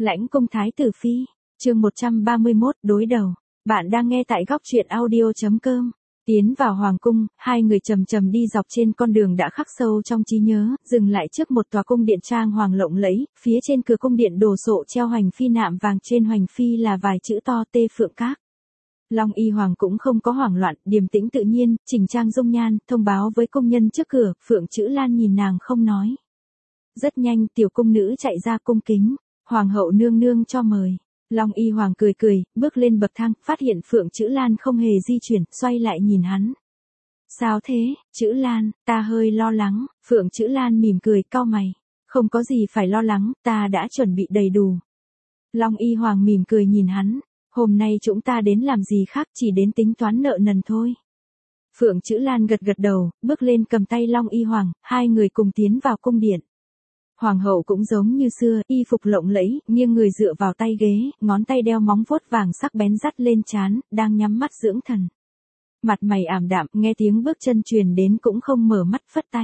Lãnh cung thái tử phi, chương 131 đối đầu. Bạn đang nghe tại góc truyện audio.com. Tiến vào hoàng cung, hai người chậm chậm đi dọc trên con đường đã khắc sâu trong trí nhớ, dừng lại trước một tòa cung điện trang hoàng lộng lẫy, phía trên cửa cung điện đồ sộ treo hoành phi nạm vàng, trên hoành phi là vài chữ to Tê Phượng Các. Long Y Hoàng cũng không có hoảng loạn, điềm tĩnh tự nhiên, chỉnh trang dung nhan, thông báo với công nhân trước cửa. Phượng Chữ Lan nhìn nàng không nói. Rất nhanh tiểu cung nữ chạy ra cung kính, hoàng hậu nương nương cho mời. Long Y Hoàng cười cười, bước lên bậc thang, phát hiện Phượng Chữ Lan không hề di chuyển, xoay lại nhìn hắn. Sao thế, Chữ Lan, ta hơi lo lắng. Phượng Chữ Lan mỉm cười, cau mày. Không có gì phải lo lắng, ta đã chuẩn bị đầy đủ. Long Y Hoàng mỉm cười nhìn hắn. Hôm nay chúng ta đến làm gì khác, chỉ đến tính toán nợ nần thôi. Phượng Chữ Lan gật gật đầu, bước lên cầm tay Long Y Hoàng, hai người cùng tiến vào cung điện. Hoàng hậu cũng giống như xưa, y phục lộng lẫy, nghiêng người dựa vào tay ghế, ngón tay đeo móng vuốt vàng sắc bén dắt lên trán, đang nhắm mắt dưỡng thần. Mặt mày ảm đạm, nghe tiếng bước chân truyền đến cũng không mở mắt, phất tay.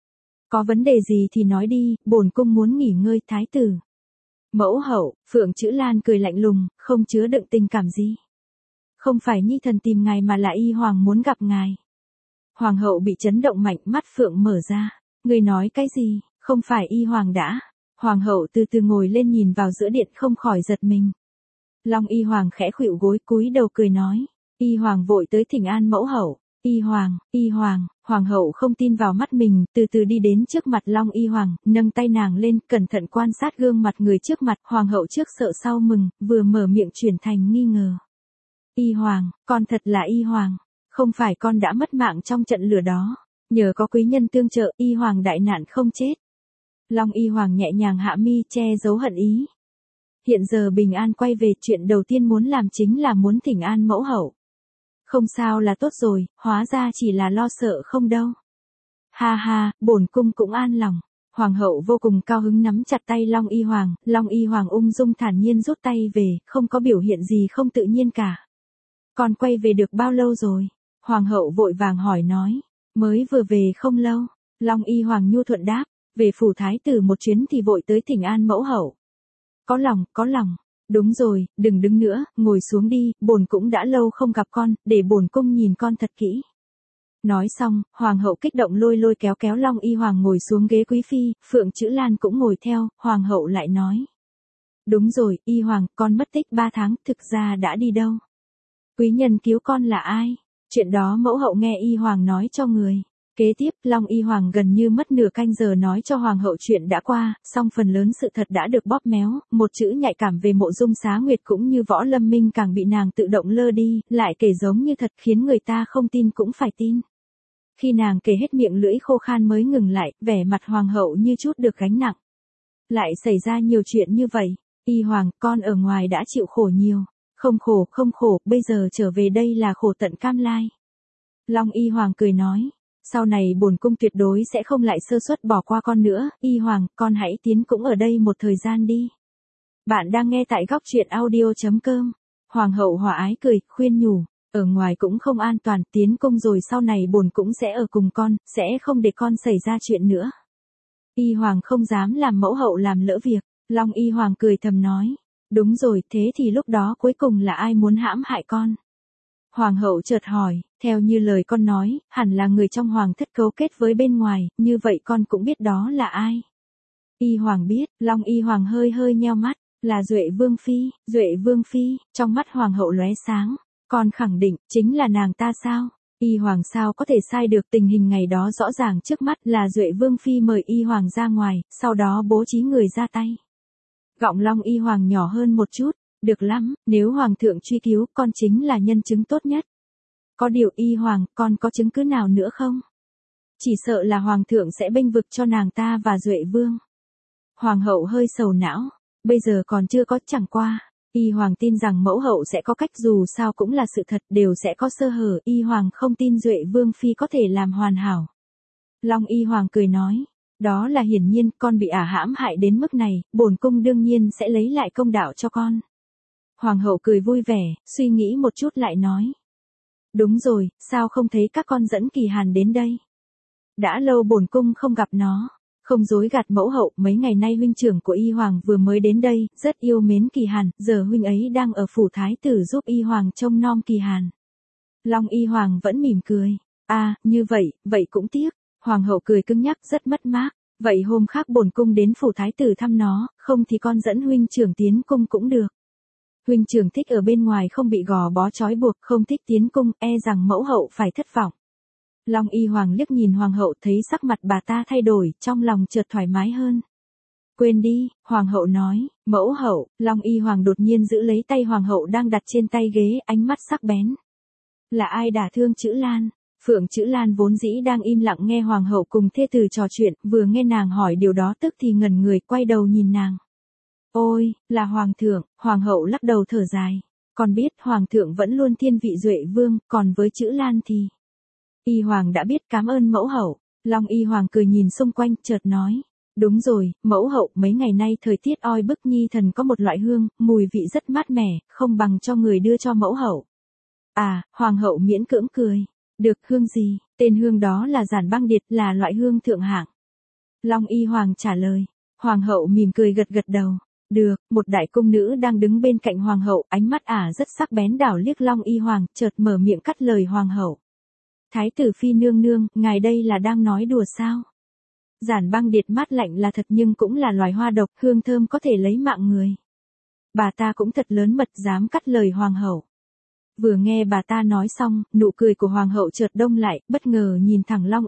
Có vấn đề gì thì nói đi, bổn cung muốn nghỉ ngơi. Thái tử. Mẫu hậu, Phượng Chữ Lan cười lạnh lùng, không chứa đựng tình cảm gì. Không phải nhi thần tìm ngài mà là Y Hoàng muốn gặp ngài. Hoàng hậu bị chấn động mạnh, mắt Phượng mở ra. Người nói cái gì? Không phải Y Hoàng đã. Hoàng hậu từ từ ngồi lên nhìn vào giữa điện, không khỏi giật mình. Long Y Hoàng khẽ khuỵu gối cúi đầu cười nói. Y Hoàng vội tới thỉnh an mẫu hậu. Y Hoàng, Hoàng hậu không tin vào mắt mình, từ từ đi đến trước mặt Long Y Hoàng, nâng tay nàng lên, cẩn thận quan sát gương mặt người trước mặt. Hoàng hậu trước sợ sau mừng, vừa mở miệng chuyển thành nghi ngờ. Y Hoàng, con thật là Y Hoàng. Không phải con đã mất mạng trong trận lửa đó. Nhờ có quý nhân tương trợ, Y Hoàng đại nạn không chết. Long Y Hoàng nhẹ nhàng hạ mi, che giấu hận ý. Hiện giờ bình an quay về, chuyện đầu tiên muốn làm chính là muốn thỉnh an mẫu hậu. Không sao là tốt rồi, hóa ra chỉ là lo sợ không đâu. Ha ha, bổn cung cũng an lòng. Hoàng hậu vô cùng cao hứng nắm chặt tay Long Y Hoàng, Long Y Hoàng ung dung thản nhiên rút tay về, không có biểu hiện gì không tự nhiên cả. Con quay về được bao lâu rồi? Hoàng hậu vội vàng hỏi nói. Mới vừa về không lâu. Long Y Hoàng nhu thuận đáp. Về phủ thái tử một chuyến thì vội tới thỉnh an mẫu hậu. Có lòng. Đúng rồi, đừng đứng nữa, ngồi xuống đi, bổn cũng đã lâu không gặp con, để bổn cung nhìn con thật kỹ. Nói xong, hoàng hậu kích động lôi kéo Long Y Hoàng ngồi xuống ghế quý phi, Phượng Chữ Lan cũng ngồi theo, hoàng hậu lại nói. Đúng rồi, Y Hoàng, con mất tích 3 tháng, thực ra đã đi đâu? Quý nhân cứu con là ai? Chuyện đó mẫu hậu nghe Y Hoàng nói cho người. Kế tiếp, Long Y Hoàng gần như mất nửa canh giờ nói cho hoàng hậu chuyện đã qua, song phần lớn sự thật đã được bóp méo, một chữ nhạy cảm về Mộ Dung Xá Nguyệt cũng như Võ Lâm Minh càng bị nàng tự động lơ đi, lại kể giống như thật khiến người ta không tin cũng phải tin. Khi nàng kể hết miệng lưỡi khô khan mới ngừng lại, vẻ mặt hoàng hậu như chút được gánh nặng. Lại xảy ra nhiều chuyện như vậy, Y Hoàng, con ở ngoài đã chịu khổ nhiều. Không khổ, bây giờ trở về đây là khổ tận cam lai. Long Y Hoàng cười nói. Sau này bổn cung tuyệt đối sẽ không lại sơ suất bỏ qua con nữa. Y Hoàng, con hãy tiến cũng ở đây một thời gian đi. Bạn đang nghe tại góc truyện audio.com. Hoàng hậu hòa ái cười, khuyên nhủ. Ở ngoài cũng không an toàn, tiến cung rồi sau này bổn cũng sẽ ở cùng con, sẽ không để con xảy ra chuyện nữa. Y Hoàng không dám làm mẫu hậu làm lỡ việc. Long Y Hoàng cười thầm nói. Đúng rồi, thế thì lúc đó cuối cùng là ai muốn hãm hại con? Hoàng hậu chợt hỏi, theo như lời con nói, hẳn là người trong hoàng thất cấu kết với bên ngoài, như vậy con cũng biết đó là ai. Y Hoàng biết, Long Y Hoàng hơi nheo mắt, là Duệ Vương Phi, trong mắt hoàng hậu lóe sáng, con khẳng định, chính là nàng ta sao? Y Hoàng sao có thể sai được, tình hình ngày đó rõ ràng trước mắt là Duệ Vương Phi mời Y Hoàng ra ngoài, sau đó bố trí người ra tay. Giọng Long Y Hoàng nhỏ hơn một chút. Được lắm, nếu hoàng thượng truy cứu, con chính là nhân chứng tốt nhất. Có điều Y Hoàng, con có chứng cứ nào nữa không? Chỉ sợ là hoàng thượng sẽ bênh vực cho nàng ta và Duệ Vương. Hoàng hậu hơi sầu não, bây giờ còn chưa có, chẳng qua. Y Hoàng tin rằng mẫu hậu sẽ có cách, dù sao cũng là sự thật, đều sẽ có sơ hở. Y Hoàng không tin Duệ Vương Phi có thể làm hoàn hảo. Long Y Hoàng cười nói. Đó là hiển nhiên, con bị hãm hại đến mức này, bổn cung đương nhiên sẽ lấy lại công đạo cho con. Hoàng hậu cười vui vẻ, suy nghĩ một chút lại nói. Đúng rồi, sao không thấy các con dẫn Kỳ Hàn đến đây? Đã lâu bổn cung không gặp nó. Không dối gạt mẫu hậu, mấy ngày nay huynh trưởng của y hoàng vừa mới đến đây, rất yêu mến Kỳ Hàn, giờ huynh ấy đang ở phủ thái tử giúp y hoàng trông nom Kỳ Hàn. Long y hoàng vẫn mỉm cười. À, như vậy, vậy cũng tiếc. Hoàng hậu cười cứng nhắc rất mất mát. Vậy hôm khác bổn cung đến phủ thái tử thăm nó, không thì con dẫn huynh trưởng tiến cung cũng được. Huynh trưởng thích ở bên ngoài không bị gò bó trói buộc, không thích tiến cung, e rằng mẫu hậu phải thất vọng. Long y hoàng liếc nhìn hoàng hậu thấy sắc mặt bà ta thay đổi, trong lòng chợt thoải mái hơn. Quên đi, hoàng hậu nói, mẫu hậu. Long y hoàng đột nhiên giữ lấy tay hoàng hậu đang đặt trên tay ghế, ánh mắt sắc bén. Là ai đả thương Chữ Lan? Phượng Chữ Lan vốn dĩ đang im lặng nghe hoàng hậu cùng thê tử trò chuyện, vừa nghe nàng hỏi điều đó tức thì ngẩn người quay đầu nhìn nàng. Ôi, là hoàng thượng. Hoàng hậu lắc đầu thở dài. Con biết hoàng thượng vẫn luôn thiên vị Duệ vương, còn với Chữ Lan thì... Y hoàng đã biết, cảm ơn mẫu hậu. Long y hoàng cười nhìn xung quanh, chợt nói. Đúng rồi, mẫu hậu, mấy ngày nay thời tiết oi bức, nhi thần có một loại hương, mùi vị rất mát mẻ, không bằng cho người đưa cho mẫu hậu. À, hoàng hậu miễn cưỡng cười. Được, hương gì? Tên hương đó là giản băng điệt, là loại hương thượng hạng. Long y hoàng trả lời. Hoàng hậu mỉm cười gật gật đầu. Được, một đại cung nữ đang đứng bên cạnh hoàng hậu, ánh mắt ả rất sắc bén đảo liếc Long y hoàng, chợt mở miệng cắt lời hoàng hậu. Thái tử phi nương nương, ngài đây là đang nói đùa sao? Giản băng điệt mát lạnh là thật nhưng cũng là loài hoa độc, hương thơm có thể lấy mạng người. Bà ta cũng thật lớn mật dám cắt lời hoàng hậu. Vừa nghe bà ta nói xong, nụ cười của hoàng hậu chợt đông lại, bất ngờ nhìn thẳng Long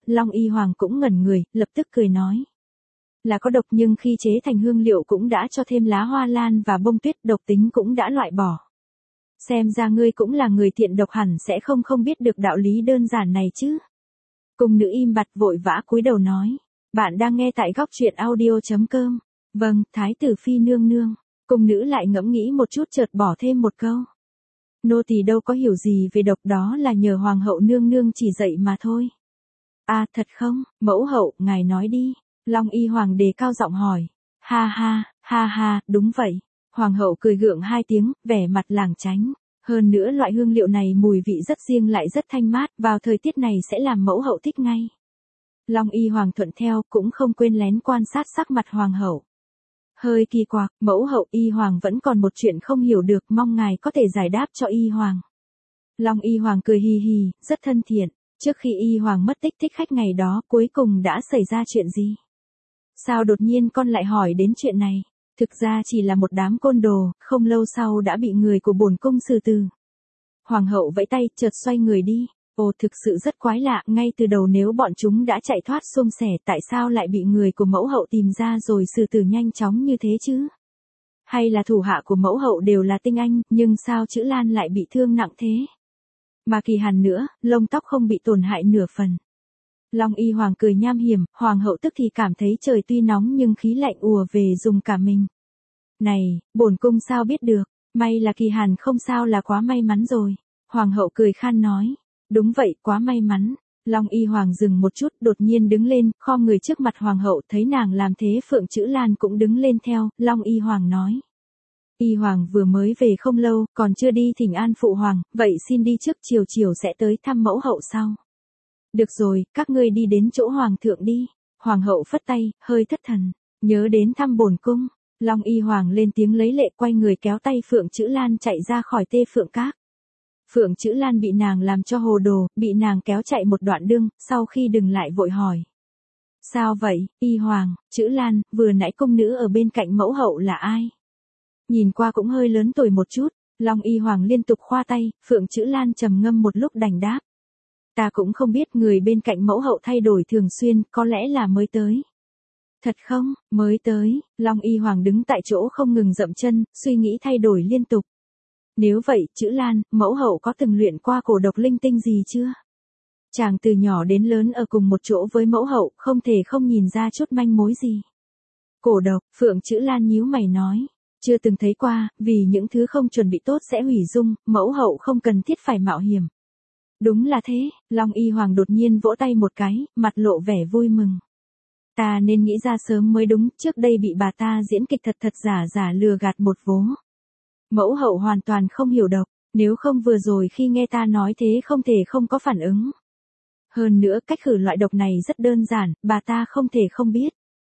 y hoàng cũng ngẩn người, lập tức cười nói. Là có độc nhưng khi chế thành hương liệu cũng đã cho thêm lá hoa lan và bông tuyết, độc tính cũng đã loại bỏ. Xem ra ngươi cũng là người tiện độc, hẳn sẽ không biết được đạo lý đơn giản này chứ. Cung nữ im bặt vội vã cúi đầu nói. Bạn đang nghe tại góc truyện audio.com. Vâng, thái tử phi nương nương. Cung nữ lại ngẫm nghĩ một chút chợt bỏ thêm một câu. Nô tỳ đâu có hiểu gì về độc, đó là nhờ hoàng hậu nương nương chỉ dạy mà thôi. À thật không, mẫu hậu, ngài nói đi. Long y hoàng đề cao giọng hỏi. Ha ha, đúng vậy. Hoàng hậu cười gượng hai tiếng, vẻ mặt lảng tránh. Hơn nữa loại hương liệu này mùi vị rất riêng lại rất thanh mát, vào thời tiết này sẽ làm mẫu hậu thích ngay. Long y hoàng thuận theo, cũng không quên lén quan sát sắc mặt hoàng hậu. Hơi kỳ quặc, mẫu hậu, y hoàng vẫn còn một chuyện không hiểu được, mong ngài có thể giải đáp cho y hoàng. Long y hoàng cười hì hì, rất thân thiện. Trước khi y hoàng mất tích thích khách ngày đó, cuối cùng đã xảy ra chuyện gì? Sao đột nhiên con lại hỏi đến chuyện này? Thực ra chỉ là một đám côn đồ, không lâu sau đã bị người của bổn cung xử tử. Hoàng hậu vẫy tay, chợt xoay người đi. Ồ, thực sự rất quái lạ, ngay từ đầu nếu bọn chúng đã chạy thoát suôn sẻ, tại sao lại bị người của mẫu hậu tìm ra rồi xử tử nhanh chóng như thế chứ? Hay là thủ hạ của mẫu hậu đều là tinh anh, nhưng sao Chữ Lan lại bị thương nặng thế? Mà Kỳ Hàn nữa, lông tóc không bị tổn hại nửa phần. Long y hoàng cười nham hiểm, hoàng hậu tức thì cảm thấy trời tuy nóng nhưng khí lạnh ùa về dùng cả mình. Này, bổn cung sao biết được, may là Kỳ Hàn không sao là quá may mắn rồi. Hoàng hậu cười khan nói, đúng vậy, quá may mắn. Long y hoàng dừng một chút, đột nhiên đứng lên, khom người trước mặt hoàng hậu, thấy nàng làm thế Phượng Chữ Lan cũng đứng lên theo, Long y hoàng nói. Y hoàng vừa mới về không lâu, còn chưa đi thỉnh an phụ hoàng, vậy xin đi trước, chiều sẽ tới thăm mẫu hậu sau. Được rồi, các ngươi đi đến chỗ hoàng thượng đi. Hoàng hậu phất tay, hơi thất thần, nhớ đến thăm bổn cung. Long y hoàng lên tiếng lấy lệ, quay người kéo tay Phượng Chữ Lan chạy ra khỏi Tê Phượng Các. Phượng Chữ Lan bị nàng làm cho hồ đồ, bị nàng kéo chạy một đoạn đường, sau khi dừng lại vội hỏi. Sao vậy, y hoàng? Chữ Lan, vừa nãy cung nữ ở bên cạnh mẫu hậu là ai? Nhìn qua cũng hơi lớn tuổi một chút. Long y hoàng liên tục khoa tay, Phượng Chữ Lan trầm ngâm một lúc đành đáp. Ta cũng không biết, người bên cạnh mẫu hậu thay đổi thường xuyên, có lẽ là mới tới. Thật không, mới tới. Long y hoàng đứng tại chỗ không ngừng dậm chân, suy nghĩ thay đổi liên tục. Nếu vậy, Chữ Lan, mẫu hậu có từng luyện qua cổ độc linh tinh gì chưa? Chàng từ nhỏ đến lớn ở cùng một chỗ với mẫu hậu, không thể không nhìn ra chút manh mối gì. Cổ độc, Phượng Chữ Lan nhíu mày nói. Chưa từng thấy qua, vì những thứ không chuẩn bị tốt sẽ hủy dung, mẫu hậu không cần thiết phải mạo hiểm. Đúng là thế, Long y hoàng đột nhiên vỗ tay một cái, mặt lộ vẻ vui mừng. Ta nên nghĩ ra sớm mới đúng, trước đây bị bà ta diễn kịch thật giả lừa gạt một vố. Mẫu hậu hoàn toàn không hiểu độc, nếu không vừa rồi khi nghe ta nói thế không thể không có phản ứng. Hơn nữa cách khử loại độc này rất đơn giản, bà ta không thể không biết.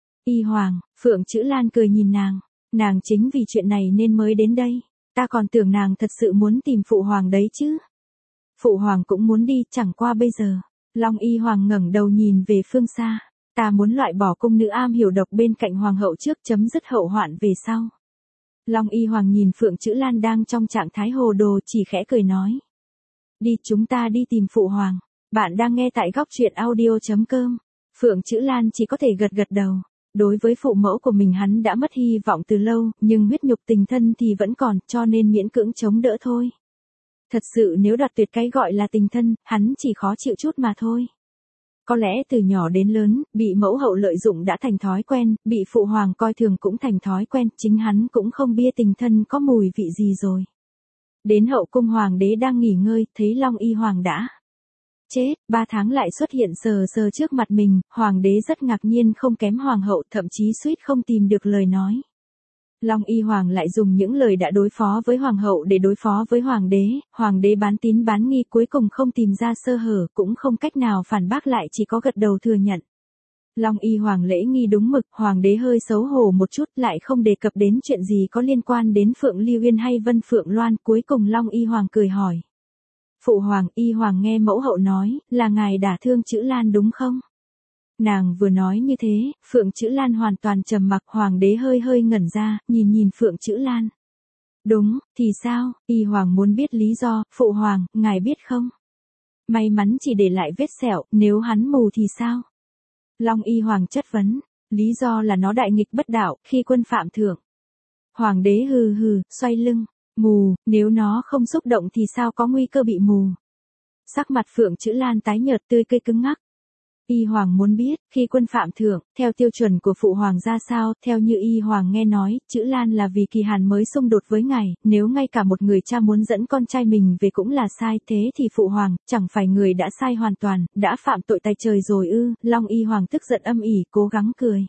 Y Hoàng, Phượng Chữ Lan cười nhìn nàng chính vì chuyện này nên mới đến đây. Ta còn tưởng nàng thật sự muốn tìm Phụ Hoàng đấy chứ. Phụ Hoàng cũng muốn đi, chẳng qua bây giờ. Long Y Hoàng ngẩng đầu nhìn về phương xa. Ta muốn loại bỏ cung nữ am hiểu độc bên cạnh Hoàng hậu trước, chấm dứt hậu hoạn về sau. Long Y Hoàng nhìn Phượng Chữ Lan đang trong trạng thái hồ đồ, chỉ khẽ cười nói. Đi, chúng ta đi tìm Phụ Hoàng. Bạn đang nghe tại góc truyện audio.com. Phượng Chữ Lan chỉ có thể gật gật đầu. Đối với phụ mẫu của mình hắn đã mất hy vọng từ lâu, nhưng huyết nhục tình thân thì vẫn còn, cho nên miễn cưỡng chống đỡ thôi. Thật sự nếu đoạt tuyệt cái gọi là tình thân, hắn chỉ khó chịu chút mà thôi. Có lẽ từ nhỏ đến lớn, bị mẫu hậu lợi dụng đã thành thói quen, bị Phụ Hoàng coi thường cũng thành thói quen, chính hắn cũng không bia tình thân có mùi vị gì rồi. Đến hậu cung Hoàng đế đang nghỉ ngơi, thấy Long Y Hoàng đã chết, 3 tháng lại xuất hiện sờ sờ trước mặt mình, Hoàng đế rất ngạc nhiên không kém Hoàng hậu, thậm chí suýt không tìm được lời nói. Long Y Hoàng lại dùng những lời đã đối phó với Hoàng hậu để đối phó với Hoàng đế bán tín bán nghi cuối cùng không tìm ra sơ hở, cũng không cách nào phản bác lại, chỉ có gật đầu thừa nhận. Long Y Hoàng lễ nghi đúng mực, Hoàng đế hơi xấu hổ một chút, lại không đề cập đến chuyện gì có liên quan đến Phượng Ly Uyên hay Vân Phượng Loan, cuối cùng Long Y Hoàng cười hỏi. Phụ Hoàng, Y Hoàng nghe mẫu hậu nói, là ngài đả thương Chữ Lan đúng không? Nàng vừa nói như thế, Phượng Chữ Lan hoàn toàn trầm mặc, Hoàng đế hơi ngẩn ra, nhìn Phượng Chữ Lan. Đúng, thì sao, Y Hoàng muốn biết lý do, Phụ Hoàng, ngài biết không? May mắn chỉ để lại vết sẹo, nếu hắn mù thì sao? Long Y Hoàng chất vấn, lý do là nó đại nghịch bất đạo, khi quân phạm thượng. Hoàng đế hừ hừ, xoay lưng, mù, nếu nó không xúc động thì sao có nguy cơ bị mù? Sắc mặt Phượng Chữ Lan tái nhợt, tươi cây cứng ngắc. Y Hoàng muốn biết, khi quân phạm thượng, theo tiêu chuẩn của Phụ Hoàng ra sao, theo như Y Hoàng nghe nói, Chữ Lan là vì Kỳ Hàn mới xung đột với ngài, nếu ngay cả một người cha muốn dẫn con trai mình về cũng là sai, thế thì Phụ Hoàng, chẳng phải người đã sai hoàn toàn, đã phạm tội tay trời rồi ư? Long Y Hoàng tức giận âm ỉ, cố gắng cười.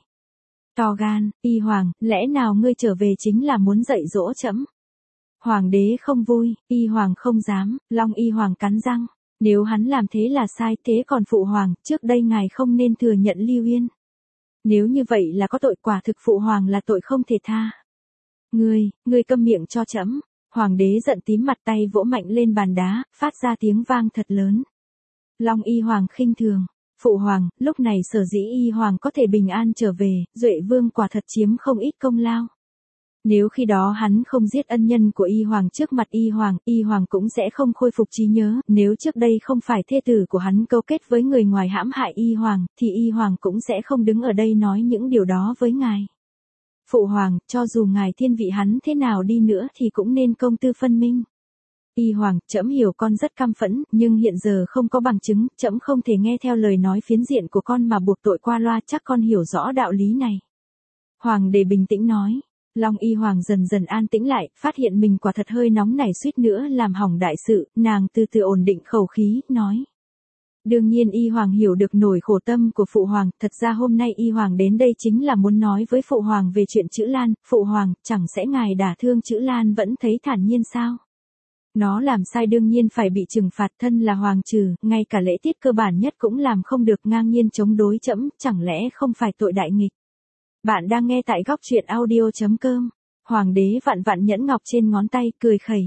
To gan, Y Hoàng, lẽ nào ngươi trở về chính là muốn dạy dỗ trẫm? Hoàng đế không vui, Y Hoàng không dám, Long Y Hoàng cắn răng. Nếu hắn làm thế là sai, thế còn Phụ Hoàng, trước đây ngài không nên thừa nhận Ly Uyên. Nếu như vậy là có tội, quả thực Phụ Hoàng là tội không thể tha. Ngươi câm miệng cho trẫm. Hoàng đế giận tím mặt, tay vỗ mạnh lên bàn đá, phát ra tiếng vang thật lớn. Long Y Hoàng khinh thường. Phụ Hoàng, lúc này sở dĩ Y Hoàng có thể bình an trở về, Duệ Vương quả thật chiếm không ít công lao. Nếu khi đó hắn không giết ân nhân của Y Hoàng trước mặt Y Hoàng cũng sẽ không khôi phục trí nhớ, nếu trước đây không phải thê tử của hắn cấu kết với người ngoài hãm hại Y Hoàng, thì Y Hoàng cũng sẽ không đứng ở đây nói những điều đó với ngài. Phụ Hoàng, cho dù ngài thiên vị hắn thế nào đi nữa thì cũng nên công tư phân minh. Y Hoàng, trẫm hiểu con rất căm phẫn, nhưng hiện giờ không có bằng chứng, trẫm không thể nghe theo lời nói phiến diện của con mà buộc tội qua loa, chắc con hiểu rõ đạo lý này. Hoàng đế bình tĩnh nói. Long Y Hoàng dần dần an tĩnh lại, phát hiện mình quả thật hơi nóng nảy, suýt nữa làm hỏng đại sự, nàng từ từ ổn định khẩu khí, nói. Đương nhiên Y Hoàng hiểu được nỗi khổ tâm của Phụ Hoàng, thật ra hôm nay Y Hoàng đến đây chính là muốn nói với Phụ Hoàng về chuyện Chữ Lan, Phụ Hoàng, chẳng sẽ ngài đả thương Chữ Lan vẫn thấy thản nhiên sao? Nó làm sai đương nhiên phải bị trừng phạt, thân là hoàng trừ, ngay cả lễ tiết cơ bản nhất cũng làm không được, ngang nhiên chống đối trẫm, chẳng lẽ không phải tội đại nghịch? Bạn đang nghe tại góc truyện audio.com. Hoàng đế vặn vặn nhẫn ngọc trên ngón tay, cười khẩy.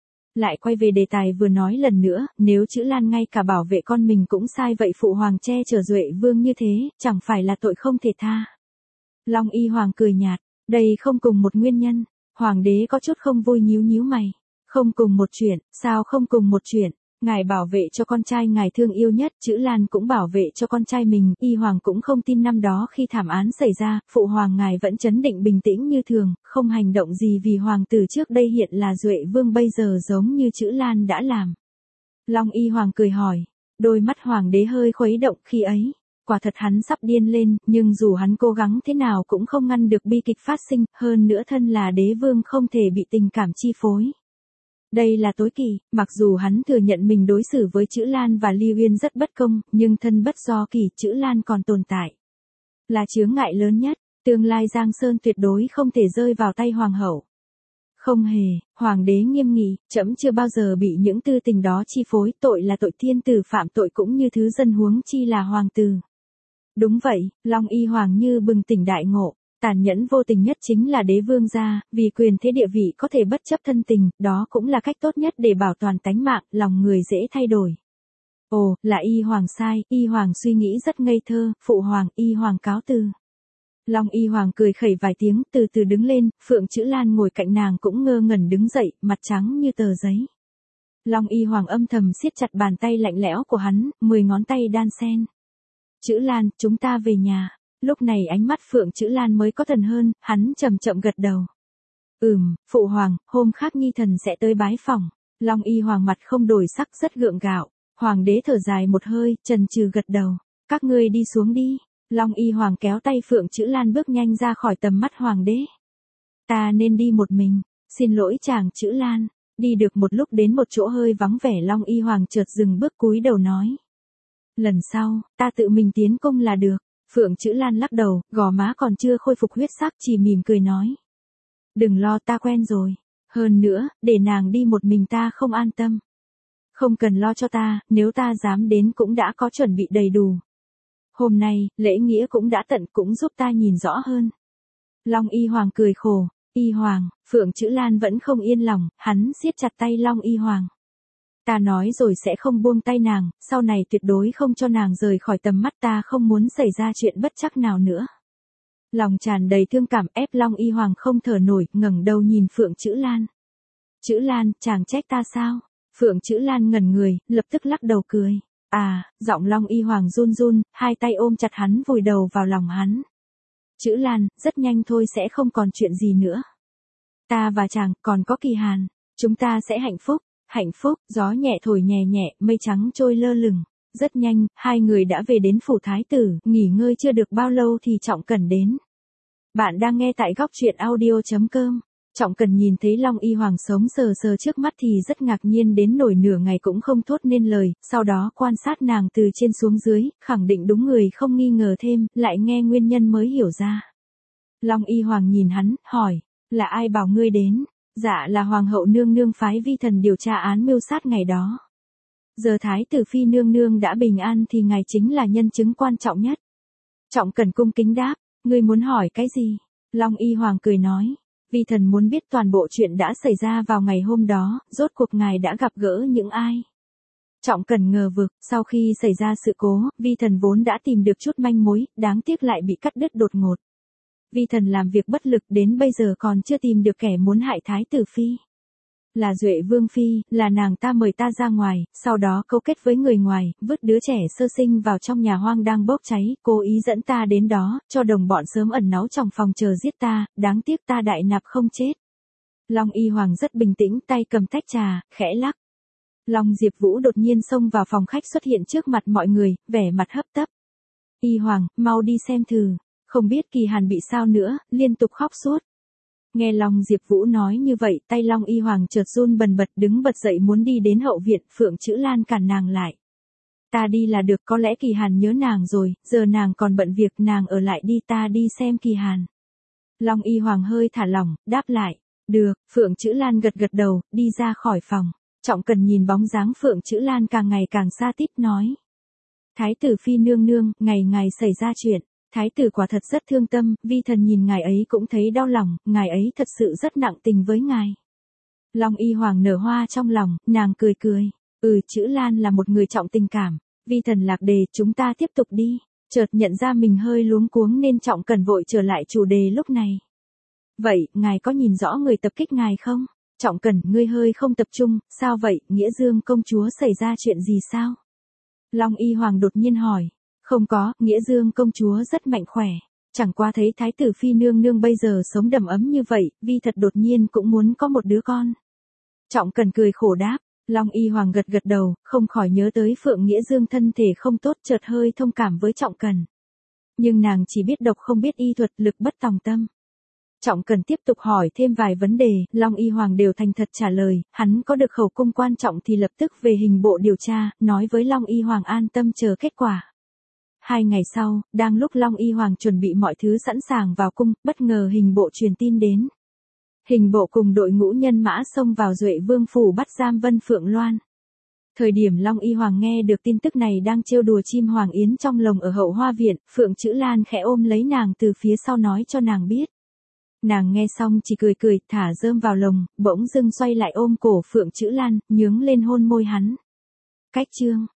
Lại quay về đề tài vừa nói lần nữa, nếu Chữ Lan ngay cả bảo vệ con mình cũng sai, vậy Phụ Hoàng che chở Duệ Vương như thế, chẳng phải là tội không thể tha. Long Y Hoàng cười nhạt, đây không cùng một nguyên nhân. Hoàng đế có chút không vui, nhíu mày. Không cùng một chuyện, sao không cùng một chuyện? Ngài bảo vệ cho con trai ngài thương yêu nhất, Chữ Lan cũng bảo vệ cho con trai mình, Y Hoàng cũng không tin năm đó khi thảm án xảy ra, Phụ Hoàng ngài vẫn trấn định bình tĩnh như thường, không hành động gì vì hoàng tử trước đây hiện là Duệ Vương bây giờ giống như Chữ Lan đã làm. Long Y Hoàng cười hỏi, đôi mắt Hoàng đế hơi khuấy động, khi ấy, quả thật hắn sắp điên lên, nhưng dù hắn cố gắng thế nào cũng không ngăn được bi kịch phát sinh, hơn nữa thân là đế vương không thể bị tình cảm chi phối. Đây là tối kỵ, mặc dù hắn thừa nhận mình đối xử với Chữ Lan và Ly Uyên rất bất công, nhưng thân bất do kỷ, Chữ Lan còn tồn tại. Là chướng ngại lớn nhất, tương lai Giang Sơn tuyệt đối không thể rơi vào tay Hoàng hậu. Không hề, hoàng đế nghiêm nghị, trẫm chưa bao giờ bị những tư tình đó chi phối, tội là tội thiên tử phạm tội cũng như thứ dân huống chi là hoàng tử. Đúng vậy, Long Y Hoàng như bừng tỉnh đại ngộ, tàn nhẫn vô tình nhất chính là đế vương gia, vì quyền thế địa vị có thể bất chấp thân tình, đó cũng là cách tốt nhất để bảo toàn tánh mạng, lòng người dễ thay đổi. Ồ, là Y Hoàng sai, Y Hoàng suy nghĩ rất ngây thơ, phụ hoàng, Y Hoàng cáo từ. Long Y Hoàng cười khẩy vài tiếng, từ từ đứng lên, Phượng Chữ Lan ngồi cạnh nàng cũng ngơ ngẩn đứng dậy, mặt trắng như tờ giấy. Long Y Hoàng âm thầm siết chặt bàn tay lạnh lẽo của hắn, 10 ngón tay đan xen. Chữ Lan, chúng ta về nhà. Lúc này ánh mắt Phượng Chữ Lan mới có thần hơn, hắn chậm chậm gật đầu. Phụ hoàng, hôm khác nhi thần sẽ tới bái phỏng. Long Y Hoàng mặt không đổi sắc rất gượng gạo. Hoàng đế thở dài một hơi, chần chừ gật đầu. Các ngươi đi xuống đi. Long Y Hoàng kéo tay Phượng Chữ Lan bước nhanh ra khỏi tầm mắt hoàng đế. Ta nên đi một mình. Xin lỗi chàng Chữ Lan. Đi được một lúc đến một chỗ hơi vắng vẻ, Long Y Hoàng chợt dừng bước cúi đầu nói. Lần sau, ta tự mình tiến cung là được. Phượng Chữ Lan lắc đầu, gò má còn chưa khôi phục huyết sắc, chỉ mỉm cười nói. Đừng lo, ta quen rồi. Hơn nữa, để nàng đi một mình ta không an tâm. Không cần lo cho ta, nếu ta dám đến cũng đã có chuẩn bị đầy đủ. Hôm nay, lễ nghĩa cũng đã tận, cũng giúp ta nhìn rõ hơn. Long Y Hoàng cười khổ. Y Hoàng, Phượng Chữ Lan vẫn không yên lòng, hắn siết chặt tay Long Y Hoàng. Ta nói rồi sẽ không buông tay nàng, sau này tuyệt đối không cho nàng rời khỏi tầm mắt ta, không muốn xảy ra chuyện bất trắc nào nữa. Lòng tràn đầy thương cảm ép Long Y Hoàng không thở nổi, ngẩng đầu nhìn Phượng Chữ Lan. Chữ Lan, chàng trách ta sao? Phượng Chữ Lan ngẩn người, lập tức lắc đầu cười. Giọng Long Y Hoàng run run, hai tay ôm chặt hắn vùi đầu vào lòng hắn. Chữ Lan, rất nhanh thôi sẽ không còn chuyện gì nữa. Ta và chàng còn có Kỳ Hàn, chúng ta sẽ hạnh phúc. Hạnh phúc, gió nhẹ thổi nhẹ nhẹ, mây trắng trôi lơ lửng. Rất nhanh, hai người đã về đến phủ thái tử, nghỉ ngơi chưa được bao lâu thì Trọng Cẩn đến. Bạn đang nghe tại góc truyện audio.com. Trọng Cẩn nhìn thấy Long Y Hoàng sống sờ sờ trước mắt thì rất ngạc nhiên đến nổi nửa ngày cũng không thốt nên lời, sau đó quan sát nàng từ trên xuống dưới, khẳng định đúng người không nghi ngờ thêm, lại nghe nguyên nhân mới hiểu ra. Long Y Hoàng nhìn hắn, hỏi, là ai bảo ngươi đến? Dạ là Hoàng hậu nương nương phái vi thần điều tra án mưu sát ngày đó. Giờ thái tử phi nương nương đã bình an thì ngài chính là nhân chứng quan trọng nhất. Trọng Cẩn cung kính đáp, ngươi muốn hỏi cái gì? Long Y Hoàng cười nói, vi thần muốn biết toàn bộ chuyện đã xảy ra vào ngày hôm đó, rốt cuộc ngài đã gặp gỡ những ai? Trọng Cẩn ngờ vực, sau khi xảy ra sự cố, vi thần vốn đã tìm được chút manh mối, đáng tiếc lại bị cắt đứt đột ngột. Vi thần làm việc bất lực đến bây giờ còn chưa tìm được kẻ muốn hại thái tử phi. Là Duệ Vương phi, là nàng ta mời ta ra ngoài, sau đó cấu kết với người ngoài, vứt đứa trẻ sơ sinh vào trong nhà hoang đang bốc cháy, cố ý dẫn ta đến đó, cho đồng bọn sớm ẩn náu trong phòng chờ giết ta, đáng tiếc ta đại nạp không chết. Long Y Hoàng rất bình tĩnh, tay cầm tách trà, khẽ lắc. Long Diệp Vũ đột nhiên xông vào phòng khách xuất hiện trước mặt mọi người, vẻ mặt hấp tấp. Y Hoàng, mau đi xem thử. Không biết Kỳ Hàn bị sao nữa, liên tục khóc suốt. Nghe Long Diệp Vũ nói như vậy, tay Long Y Hoàng chợt run bần bật đứng bật dậy muốn đi đến hậu viện, Phượng Chữ Lan cản nàng lại. Ta đi là được, có lẽ Kỳ Hàn nhớ nàng rồi, giờ nàng còn bận việc, nàng ở lại đi, ta đi xem Kỳ Hàn. Long Y Hoàng hơi thả lỏng, đáp lại. Được, Phượng Chữ Lan gật gật đầu, đi ra khỏi phòng. Trọng Cẩn nhìn bóng dáng Phượng Chữ Lan càng ngày càng xa tít nói. Thái tử phi nương nương, ngày xảy ra chuyện. Thái tử quả thật rất thương tâm, vi thần nhìn ngài ấy cũng thấy đau lòng, ngài ấy thật sự rất nặng tình với ngài. Long Y Hoàng nở hoa trong lòng, nàng cười cười. Chữ Lan là một người trọng tình cảm. Vi thần lạc đề, chúng ta tiếp tục đi. Chợt nhận ra mình hơi luống cuống nên Trọng Cẩn vội trở lại chủ đề lúc này. Vậy, ngài có nhìn rõ người tập kích ngài không? Trọng Cẩn, ngươi hơi không tập trung, sao vậy, Nghĩa Dương công chúa xảy ra chuyện gì sao? Long Y Hoàng đột nhiên hỏi. Không có, Nghĩa Dương công chúa rất mạnh khỏe. Chẳng qua thấy thái tử phi nương nương bây giờ sống đầm ấm như vậy, vi thật đột nhiên cũng muốn có một đứa con. Trọng Cẩn cười khổ đáp. Long Y Hoàng gật gật đầu, không khỏi nhớ tới Phượng Nghĩa Dương thân thể không tốt, chợt hơi thông cảm với Trọng Cẩn. Nhưng nàng chỉ biết độc không biết y thuật, lực bất tòng tâm. Trọng Cẩn tiếp tục hỏi thêm vài vấn đề, Long Y Hoàng đều thành thật trả lời, hắn có được khẩu cung quan trọng thì lập tức về hình bộ điều tra, nói với Long Y Hoàng an tâm chờ kết quả. 2 ngày sau, đang lúc Long Y Hoàng chuẩn bị mọi thứ sẵn sàng vào cung, bất ngờ hình bộ truyền tin đến. Hình bộ cùng đội ngũ nhân mã xông vào Duệ Vương phủ bắt giam Vân Phượng Loan. Thời điểm Long Y Hoàng nghe được tin tức này đang trêu đùa chim hoàng yến trong lồng ở hậu hoa viện, Phượng Chữ Lan khẽ ôm lấy nàng từ phía sau nói cho nàng biết. Nàng nghe xong chỉ cười cười, thả rơm vào lồng, bỗng dưng xoay lại ôm cổ Phượng Chữ Lan, nhướng lên hôn môi hắn. Cách chương